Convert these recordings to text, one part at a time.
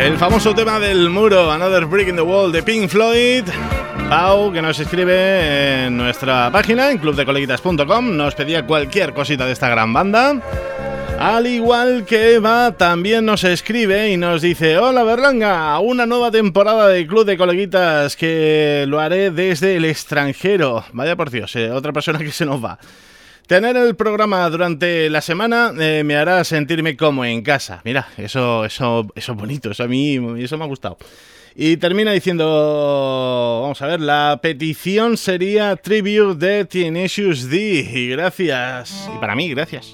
El famoso tema del muro, Another Brick in the Wall de Pink Floyd. Pau, que nos escribe en nuestra página, en clubdecoleguitas.com, nos pedía cualquier cosita de esta gran banda. Al igual que Eva, también nos escribe y nos dice: hola Berlanga, una nueva temporada de Club de Coleguitas que lo haré desde el extranjero. Vaya por Dios, otra persona que se nos va. Tener el programa durante la semana me hará sentirme como en casa. Mira, eso es bonito, eso a mí eso me ha gustado. Y termina diciendo, vamos a ver, la petición sería Tribute de Tenacious D. Y gracias. Y para mí, gracias.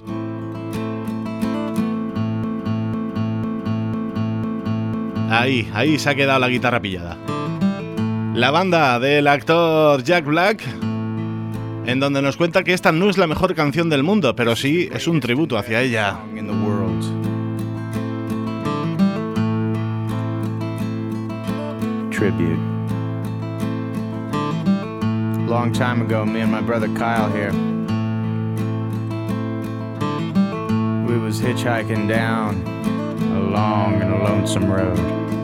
Ahí se ha quedado la guitarra pillada. La banda del actor Jack Black, en donde nos cuenta que esta no es la mejor canción del mundo, pero sí es un tributo hacia ella. Tribute. Long time ago, me and my brother Kyle here, we was hitchhiking down a long and a lonesome road.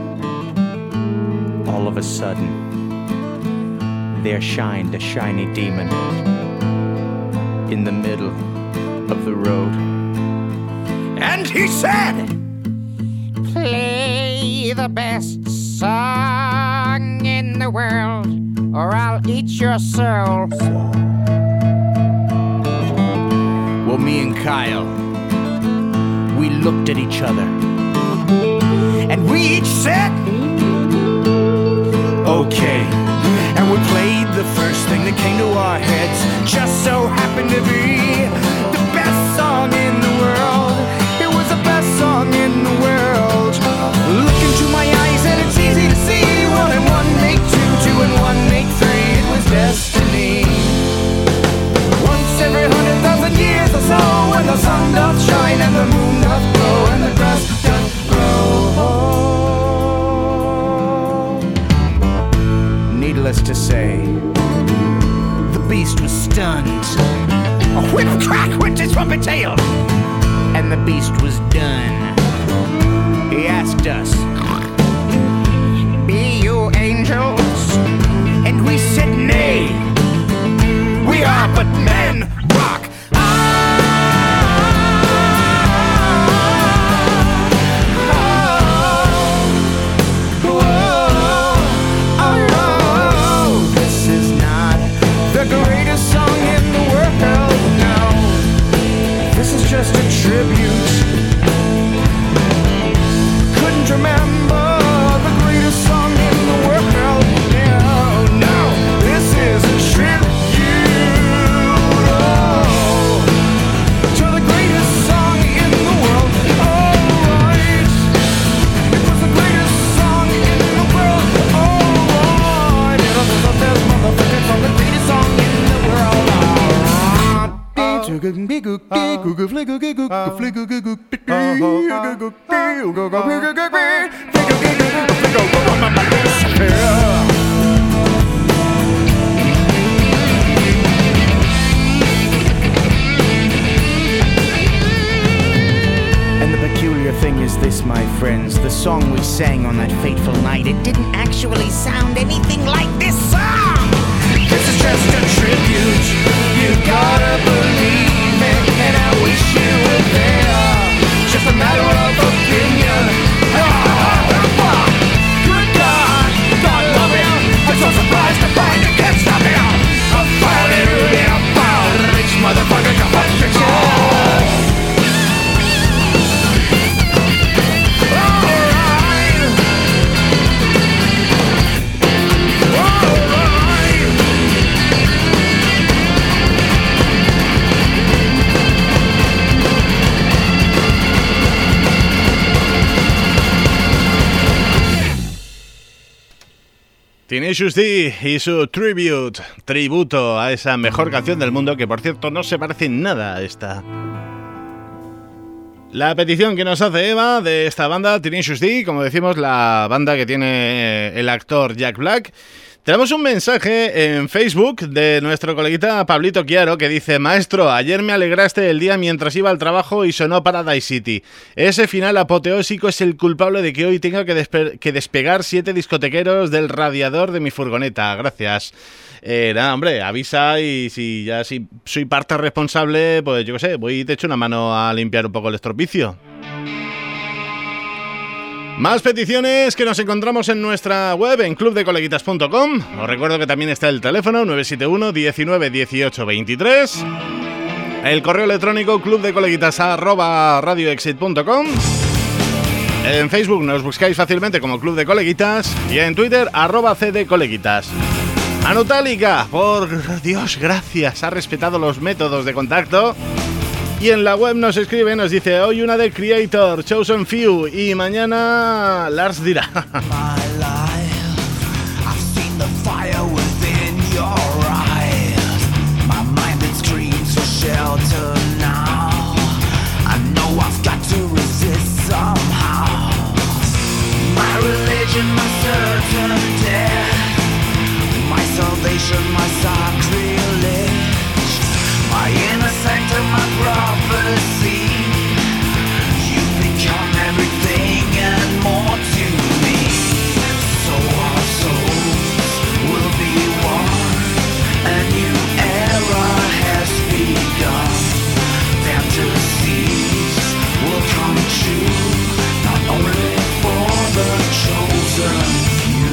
All of a sudden, there shined a shiny demon in the middle of the road. And he said, play the best song in the world, or I'll eat your soul. Well, me and Kyle, we looked at each other, and we each said, okay. And we played the first thing that came to our heads. Just so happened to be the best song in the world. It was the best song in the world. Look into my eyes and it's easy to see. 1 and 1 make 2, 2 and 1 make 3. It was destiny. Once every 100,000 years or so, when the sun doth shine and the moon doth glow and the grass doth grow. Needless to say, the beast was stunned. A whip crack went his trumpet tail, and the beast was done. He asked us, be you angels? And we said nay, we are but men. Rock. Just a tribute. Couldn't remember the greatest song in the world. No, no, this is a tribute, oh, to the greatest song in the world. Alright, it was the greatest song in the world. Alright, there's motherfuckers from the greatest song in the world. And the peculiar thing is this, my friends, the song we sang on that fateful night, it didn't actually sound anything like this song. This is just a tribute, you gotta believe it, and I wish you were there, just a matter of opinion. Good God, God love him, I'm so surprised to find you can't stop him. I'm falling really about, rich motherfucker, come on, fiction. Tenacious D y su Tribute, tributo a esa mejor canción del mundo, que por cierto no se parece en nada a esta. La petición que nos hace Eva de esta banda, Tenacious D, como decimos, la banda que tiene el actor Jack Black, Tenemos un mensaje en Facebook de nuestro coleguita Pablito Chiaro que dice: maestro, ayer me alegraste el día mientras iba al trabajo y sonó Paradise City. Ese final apoteósico es el culpable de que hoy tenga que despegar 7 discotequeros del radiador de mi furgoneta. Gracias. Nada, hombre, avisa y si soy parte responsable, pues yo qué sé, voy y te echo una mano a limpiar un poco el estropicio. Más peticiones que nos encontramos en nuestra web, en clubdecoleguitas.com. Os recuerdo que también está el teléfono 971 19 18 23, el correo electrónico clubdecoleguitas@radioexit.com. En Facebook nos buscáis fácilmente como Club de Coleguitas y en Twitter @cdcoleguitas. Manutálica, por Dios, gracias, ha respetado los métodos de contacto. Y en la web nos escribe, nos dice: hoy una de Creator, Chosen Few, y mañana Lars dirá. My sacrilege, my innocent and my prophecy. You've become everything and more to me. So our souls will be one. A new era has begun. Fantasies will come true, not only for the chosen few.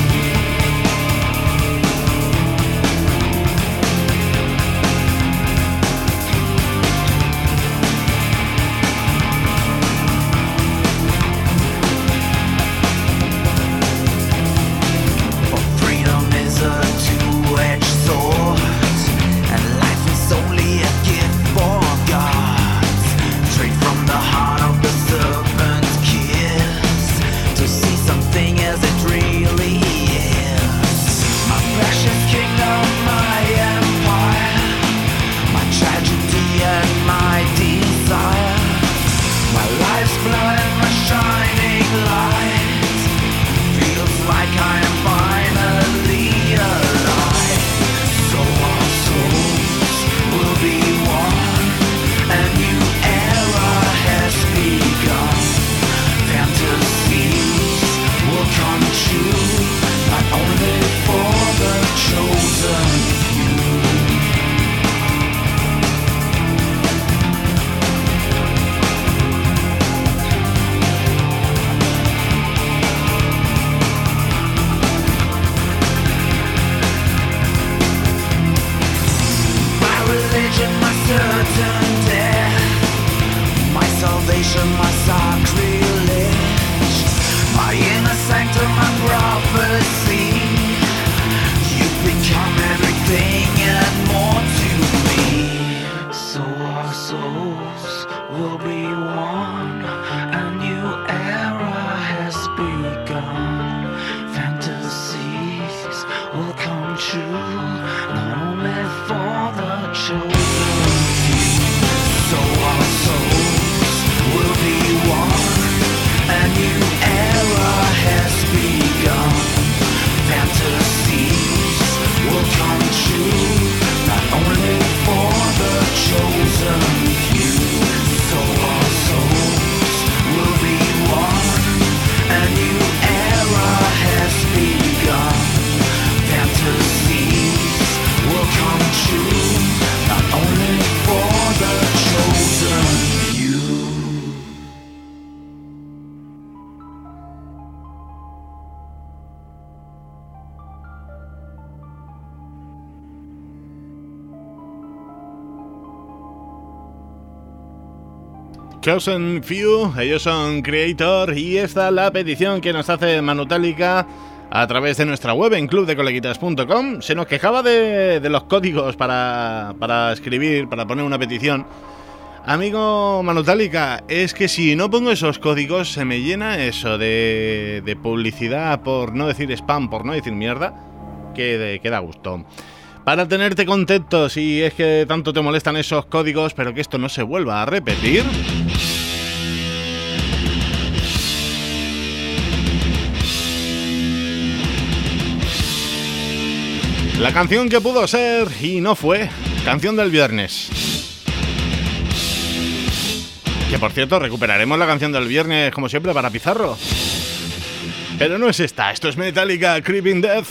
Chosen Few, ellos son Creator, y esta es la petición que nos hace Manutálica a través de nuestra web en clubdecoleguitas.com. Se nos quejaba de los códigos para escribir, para poner una petición. Amigo Manutálica, es que si no pongo esos códigos se me llena eso de publicidad, por no decir spam, por no decir mierda, que da gusto. Para tenerte contento, si es que tanto te molestan esos códigos, pero que esto no se vuelva a repetir, La canción que pudo ser y no fue. Canción del viernes. Que por cierto, recuperaremos la canción del viernes como siempre para Pizarro. Pero no es esta, esto es Metallica, Creeping Death.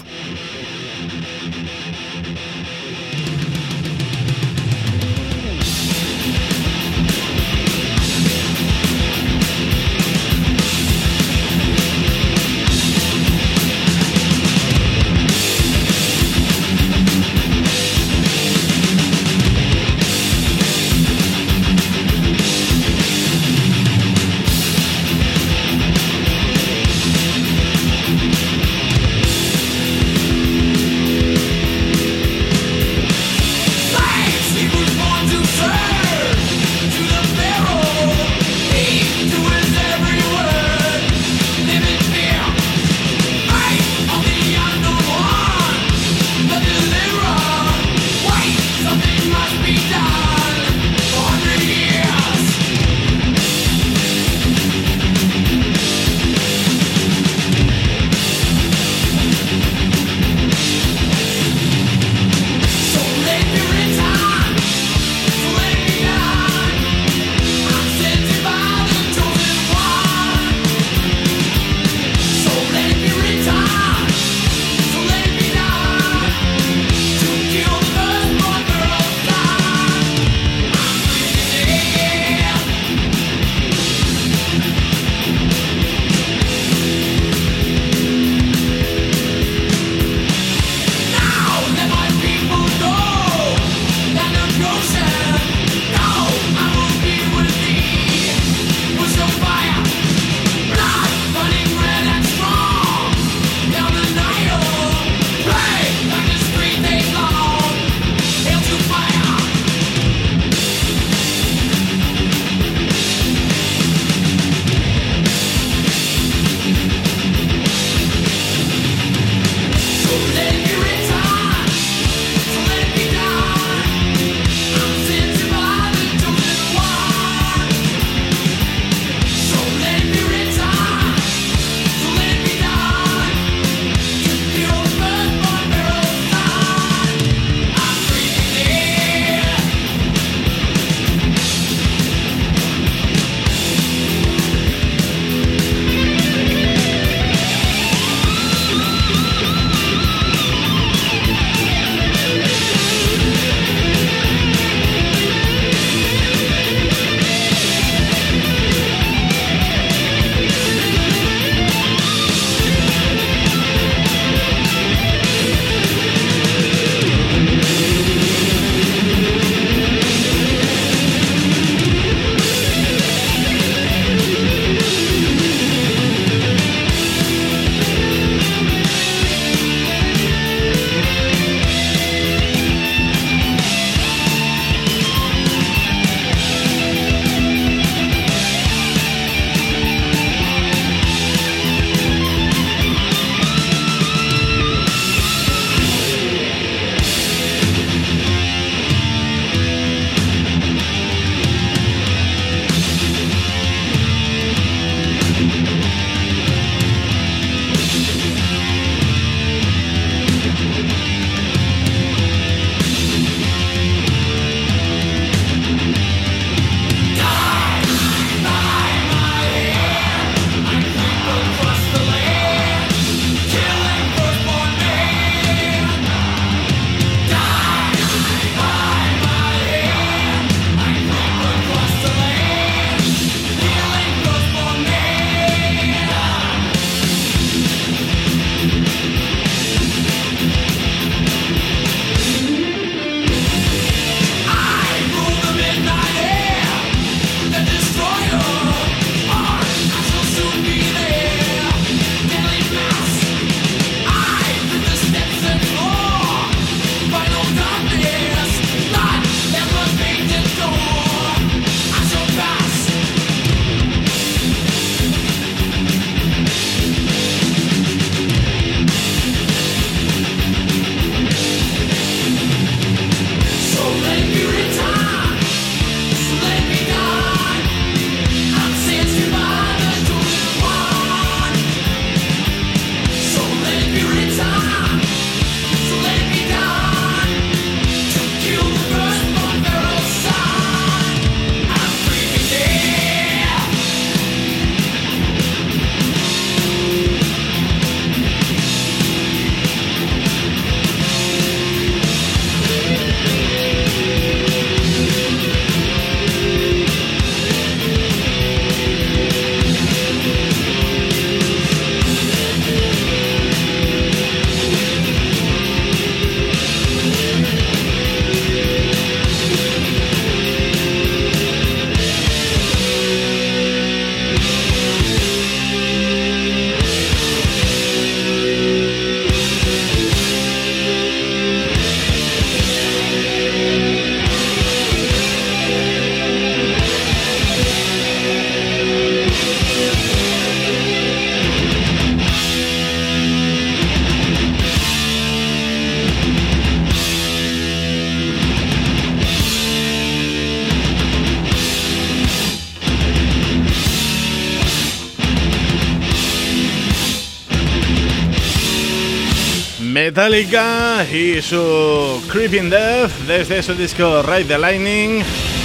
Metallica y su Creeping Death desde su disco Ride the Lightning.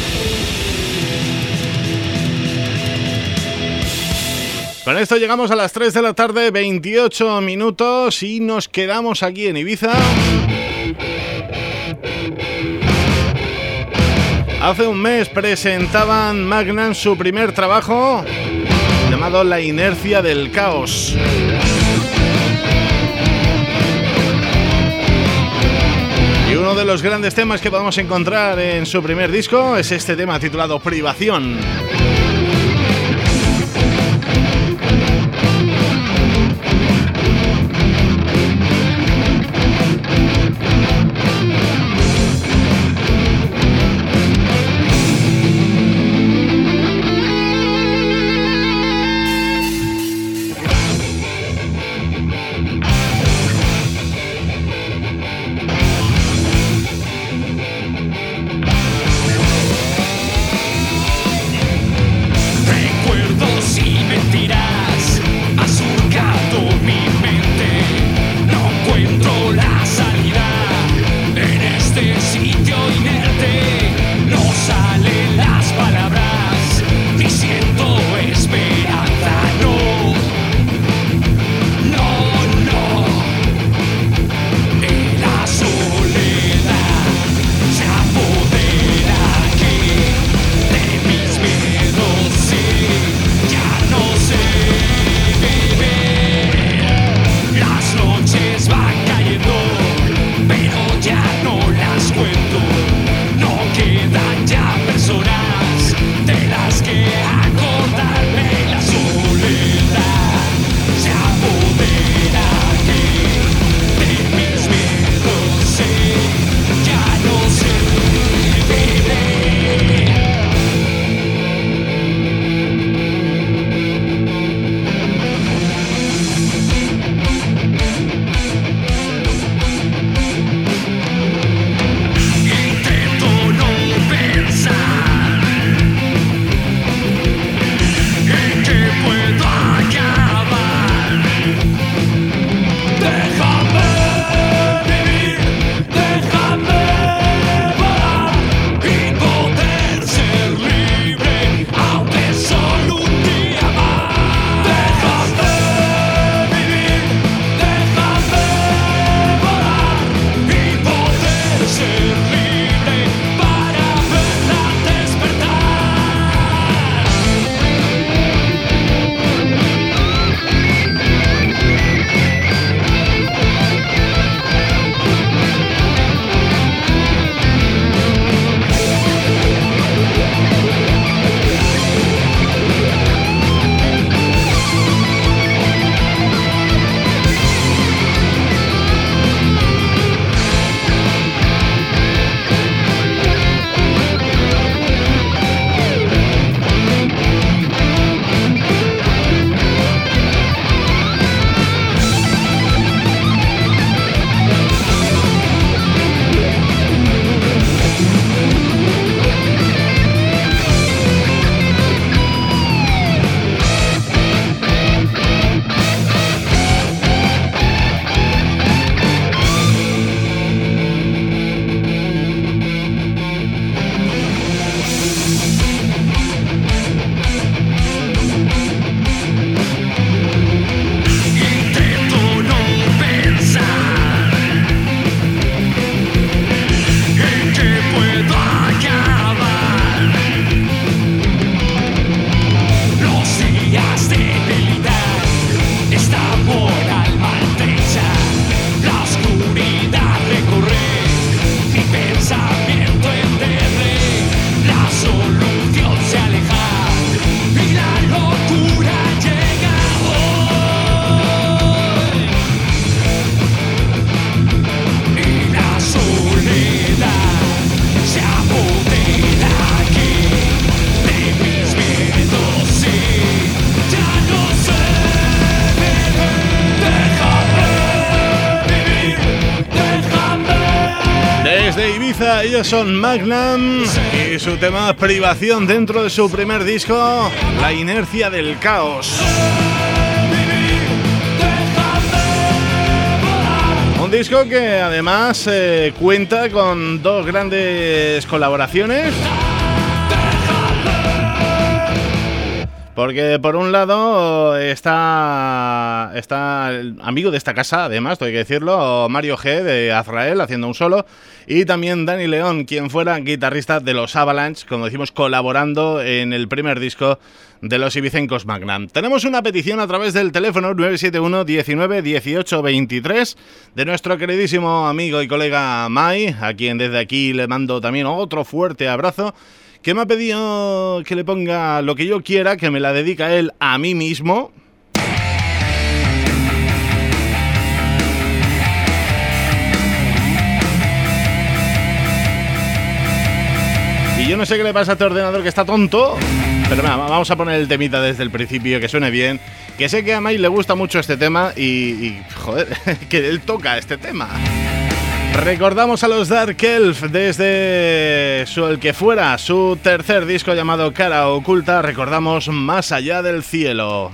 Con esto llegamos a las 3 de la tarde, 28 minutos, y nos quedamos aquí en Ibiza. Hace un mes presentaban Magnum su primer trabajo, llamado La Inercia del Caos. Y uno de los grandes temas que podemos encontrar en su primer disco es este tema titulado Privación. Ellos son Magnum y su tema Privación dentro de su primer disco, La Inercia del Caos. Un disco que además cuenta con dos grandes colaboraciones. Porque por un lado está el amigo de esta casa, además, hay que decirlo, Mario G de Azrael haciendo un solo, y también Dani León, quien fuera guitarrista de los Avalanche, como decimos, colaborando en el primer disco de los Ibicencos Magnam. Tenemos una petición a través del teléfono 971 19 18 23 de nuestro queridísimo amigo y colega Mai, a quien desde aquí le mando también otro fuerte abrazo, que me ha pedido que le ponga lo que yo quiera, que me la dedica él a mí mismo. Y yo no sé qué le pasa a este ordenador, que está tonto, pero nada, vamos a poner el temita desde el principio, que suene bien, que sé que a Mai le gusta mucho este tema y joder, que él toca este tema. Recordamos a los Dark Elf desde el que fuera su tercer disco llamado Cara Oculta. Recordamos Más allá del cielo.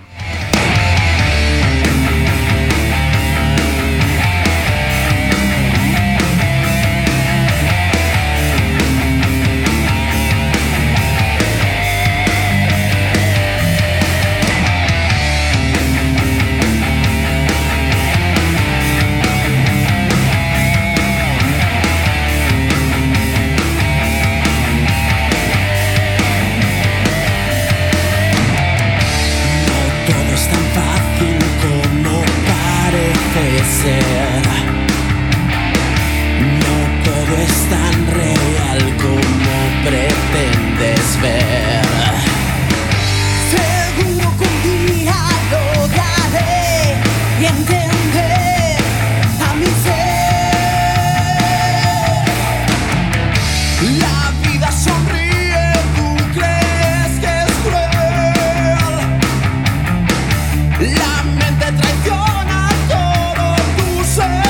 La mente traiciona todo tu ser.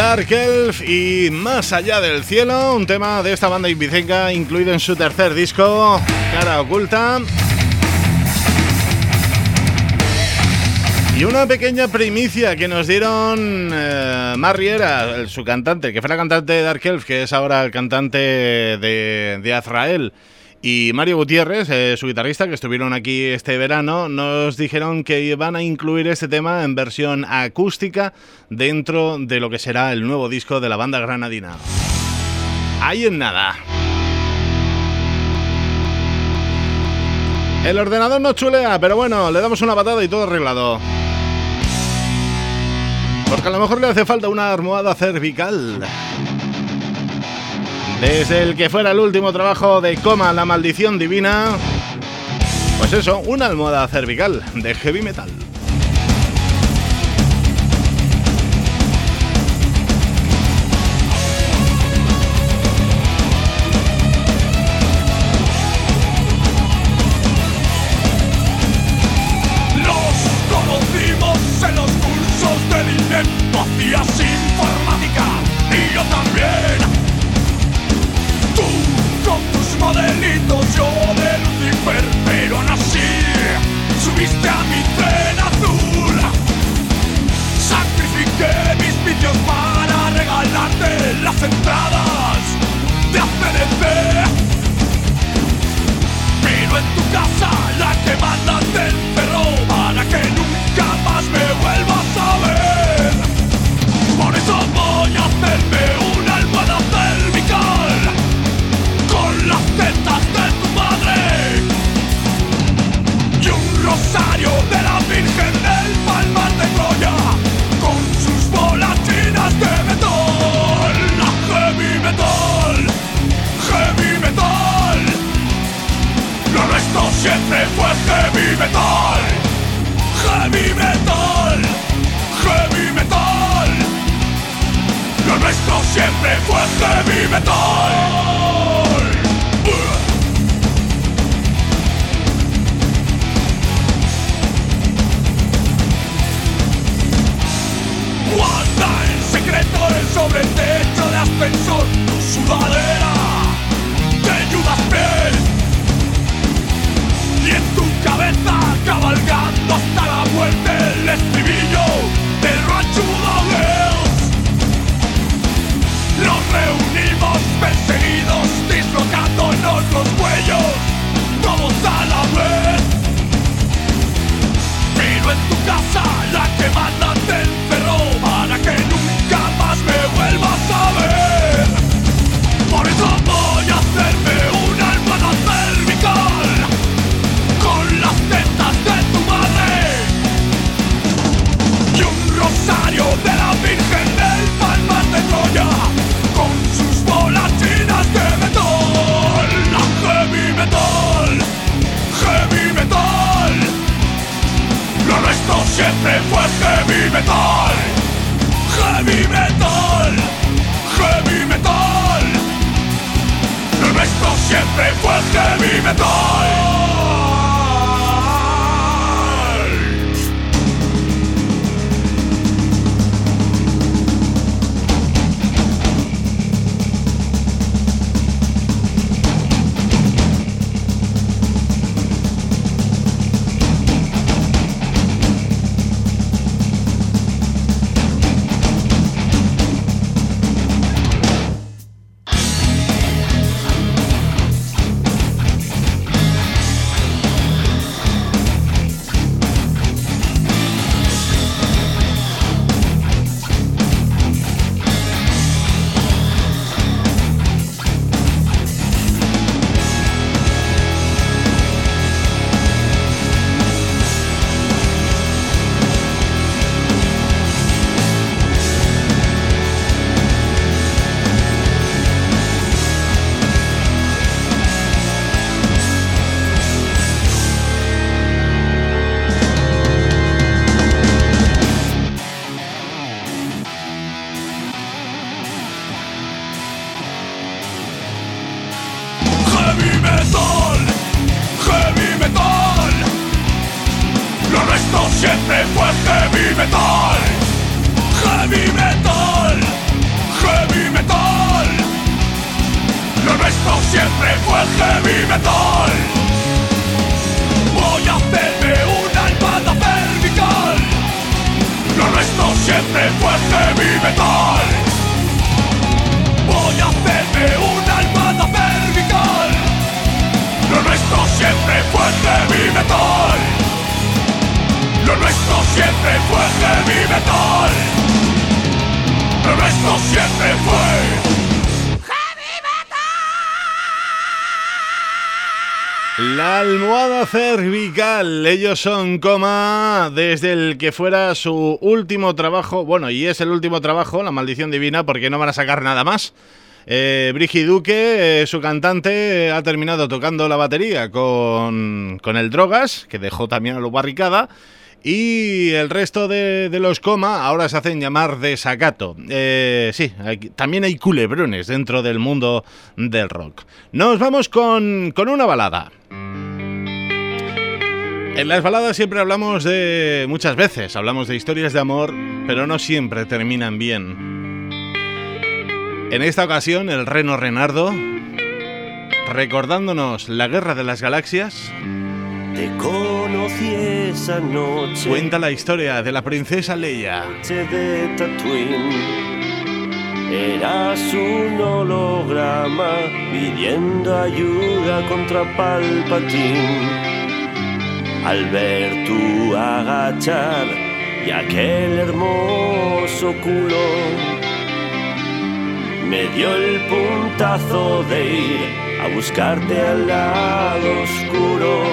Dark Elf y Más allá del cielo, un tema de esta banda ibicenca incluido en su tercer disco, Cara Oculta. Y una pequeña primicia que nos dieron Mar Riera, su cantante, que fue la cantante de Dark Elf, que es ahora el cantante de Azrael, y Mario Gutiérrez, su guitarrista, que estuvieron aquí este verano, nos dijeron que van a incluir este tema en versión acústica dentro de lo que será el nuevo disco de la banda granadina. Ahí en nada. El ordenador no chulea, pero bueno, le damos una patada y todo arreglado. Porque a lo mejor le hace falta una almohada cervical. Desde el que fuera el último trabajo de Coma, La Maldición Divina, pues eso, una almohada cervical de heavy metal. Los conocimos en los cursos del INEP, tú hacías informática y yo también. Modelitos, yo de Lucifer, pero aún así subiste a mi tren azul. Sacrifiqué mis vicios para regalarte las entradas de ACDC. Pero en tu casa la que manda te encerró para que nunca más me vuelvas a ver. Por eso voy a hacerme una almohada cervical con las tetas de tu madre y un rosario de la Virgen del Palmar de Troya con sus volatinas de metal. Heavy metal, heavy metal. Lo nuestro siempre fue heavy metal. Heavy metal, heavy metal. Lo nuestro siempre fue heavy metal. Guarda en secreto sobre el techo de ascensor tu sudadera de Judas Priest. Y en tu cabeza cabalgando hasta la muerte el estribillo del ranchudo Girls. Nos reunimos perseguidos, dislocándonos los cuellos, todos a la vez. Pero en tu casa la que manda te encerró para que nunca más me vuelvas a ver. Por eso voy a hacerme una almohada cervical con las tetas de tu madre y un rosario de la Virgen del Palmar de Troya con sus volatinas de metal. La heavy metal, heavy metal. Lo nuestro siempre fue heavy metal. Heavy metal, heavy metal. Lo nuestro siempre fue heavy metal. Siempre fue heavy metal, heavy metal. nuestro siempre fue heavy metal. Voy a hacerme una almohada cervical. Lo nuestro siempre fue heavy metal. Voy a hacerme una almohada cervical. Lo nuestro siempre fue heavy metal. Lo nuestro siempre fue heavy metal. Lo nuestro siempre fue heavy metal. La almohada cervical. Ellos son Coma, desde el que fuera su último trabajo. Bueno, y es el último trabajo, La Maldición Divina, porque no van a sacar nada más. Brigi Duque, su cantante, ha terminado tocando la batería con el Drogas, que dejó también a lo Barricada. Y el resto de los Coma ahora se hacen llamar Desacato. Sí, también hay culebrones dentro del mundo del rock. Nos vamos con una balada. En las baladas siempre hablamos muchas veces hablamos de historias de amor, pero no siempre terminan bien. En esta ocasión, el Reno Renardo, recordándonos la Guerra de las Galaxias, te conocí esa noche. Cuenta la historia de la princesa Leia. De Tatooine. Eras un holograma pidiendo ayuda contra Palpatine. Al ver tu agachar y aquel hermoso culo, me dio el puntazo de ir a buscarte al lado oscuro.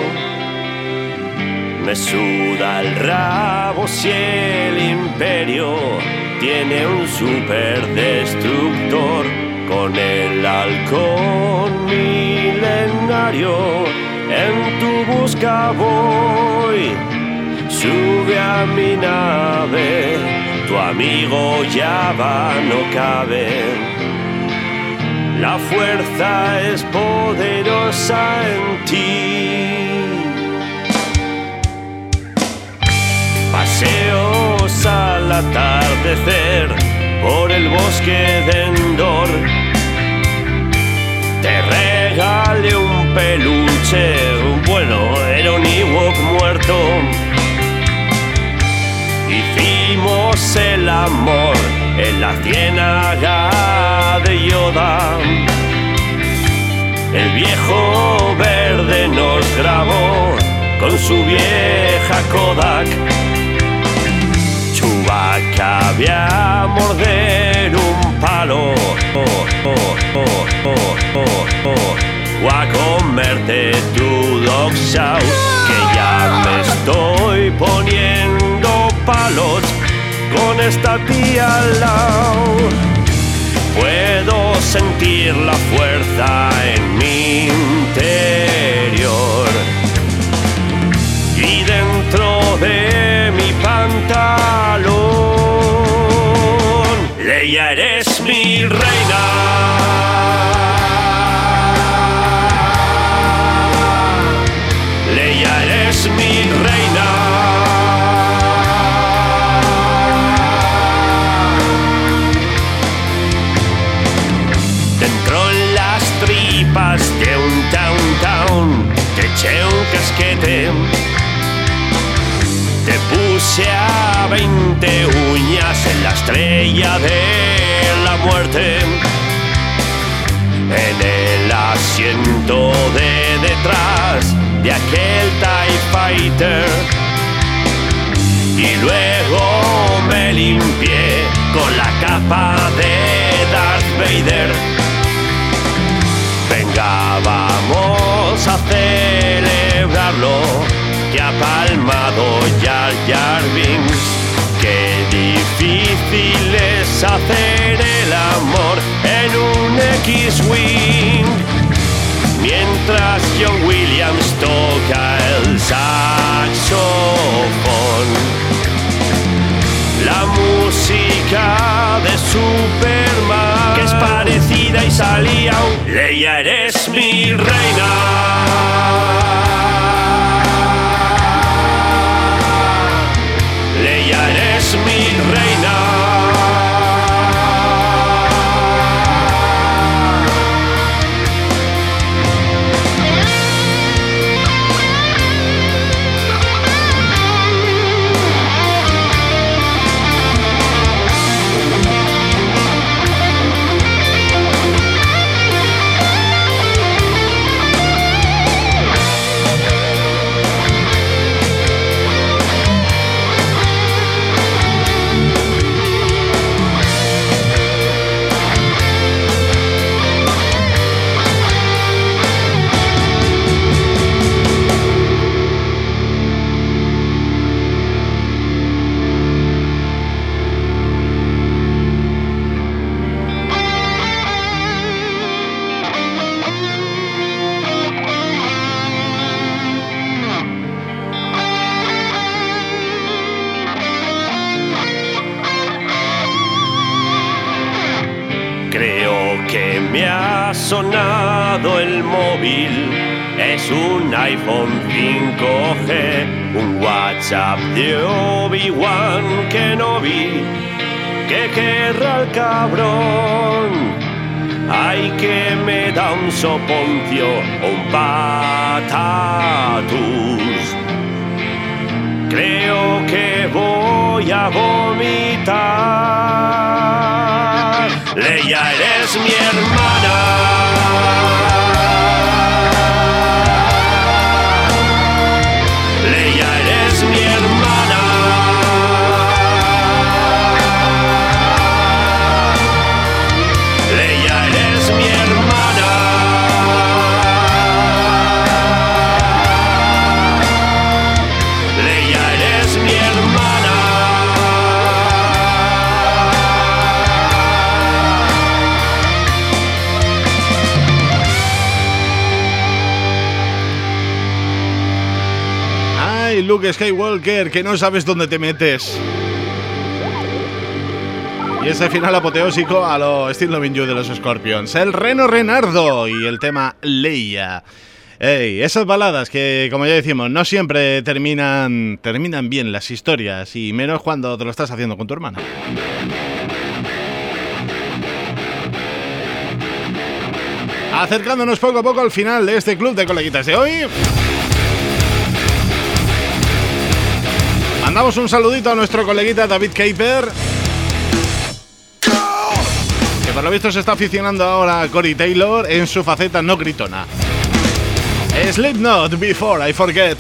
Me suda el rabo si el imperio tiene un superdestructor. Con el halcón milenario en tu busca voy. Sube a mi nave, tu amigo ya no cabe. La fuerza es poderosa en ti. Paseos al atardecer por el bosque de Endor. Te regalé un peluche, bueno, era un Ewok muerto. Hicimos el amor en la ciénaga de Yoda. El viejo verde nos grabó con su vieja Kodak. Chewbacca había morder un palo o a comerte tu dog sauce, que ya me estoy poniendo palos con esta tía al lado. Puedo sentir la fuerza en mi interior y dentro de mi pantalón. Leia, eres mi reina. Leia, eres mi reina. De un town, te eché un casquete, te puse a 20 uñas en la estrella de la muerte. En el asiento de detrás de aquel TIE Fighter, y luego me limpié con la capa de Darth Vader. Venga, vamos a celebrarlo, que ha palmado Jar Jar Binks. Qué difícil es hacer el amor en un X-Wing, mientras John Williams toca el saxofón. La música de Superman, que es parecida y salía. Leia, eres mi reina. Leia, eres mi reina. me ha sonado el móvil. Es un iPhone 5G, un WhatsApp de Obi-Wan Kenobi. ¿Qué querrá el cabrón? Ay, que me da un soponcio o un patatus. Creo que voy a vomitar. Leia, eres mi hermana. Leia, eres mi hermana. Leia, eres mi hermana. Leia, eres mi hermana. Ay, Luke Skywalker, que no sabes dónde te metes. Y ese final apoteósico a lo Still Loving You de los Scorpions. El Reno Renardo y el tema Leia. Ey, esas baladas que, como ya decimos, no siempre terminan bien las historias, y menos cuando te lo estás haciendo con tu hermana. Acercándonos poco a poco al final de este club de coleguitas de hoy. Mandamos un saludito a nuestro coleguita David Caper, que por lo visto se está aficionando ahora a Corey Taylor en su faceta no gritona. Slipknot, Before I Forget.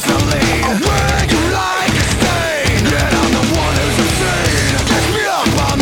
Like a stain, yet I'm the one who's obscene. Pick me up.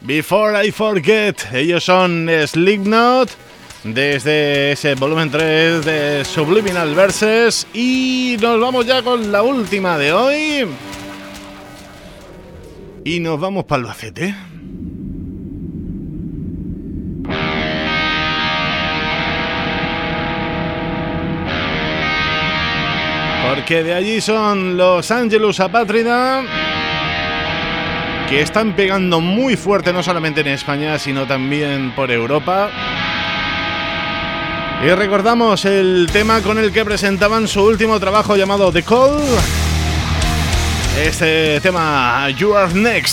Before I Forget. Ellos son Slipknot, desde ese volumen 3 de Subliminal Verses. Y nos vamos ya con la última de hoy. Y nos vamos para Albacete. Porque de allí son los Angelus Apátrida, que están pegando muy fuerte no solamente en España, sino también por Europa. Y recordamos el tema con el que presentaban su último trabajo llamado The Call. Este tema, You Are Next.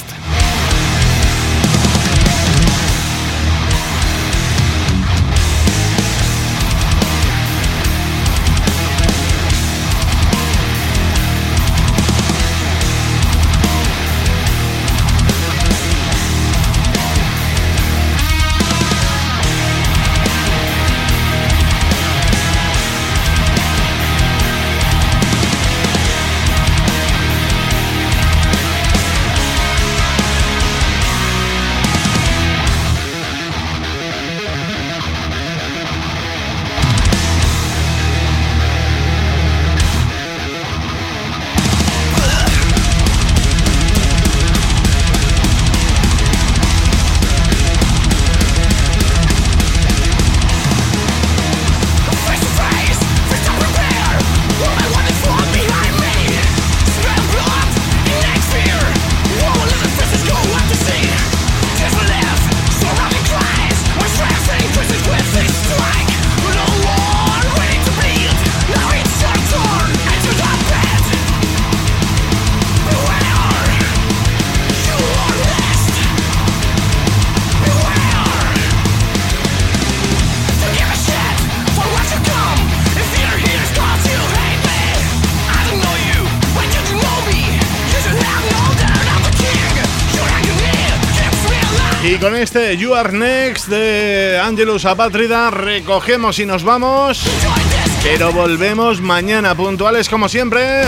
Y con este You Are Next de Angelus Apátrida recogemos y nos vamos, pero volvemos mañana puntuales como siempre.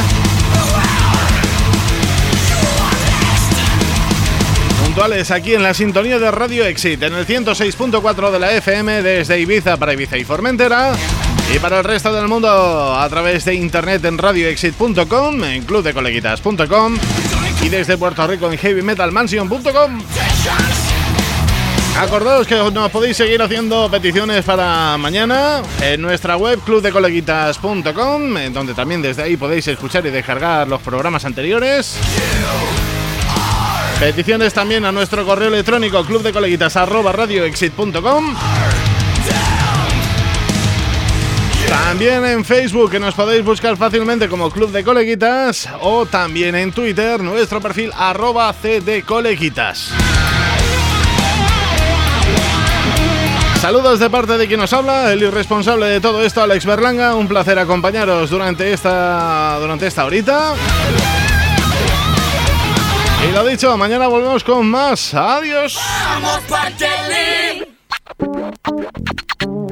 Puntuales aquí en la sintonía de Radio Exit, en el 106.4 de la FM desde Ibiza para Ibiza y Formentera, y para el resto del mundo a través de internet en radioexit.com, en clubdecoleguitas.com y desde Puerto Rico en heavymetalmansion.com. Acordaos que nos podéis seguir haciendo peticiones para mañana en nuestra web clubdecoleguitas.com, en donde también desde ahí podéis escuchar y descargar los programas anteriores. Peticiones también a nuestro correo electrónico clubdecoleguitas@radioexit.com. También en Facebook, que nos podéis buscar fácilmente como Club de Coleguitas, o también en Twitter, nuestro perfil @cdcoleguitas. Saludos de parte de quien nos habla, el irresponsable de todo esto, Alex Berlanga. Un placer acompañaros durante esta horita. Y lo dicho, mañana volvemos con más. Adiós. Vamos, Bartelli.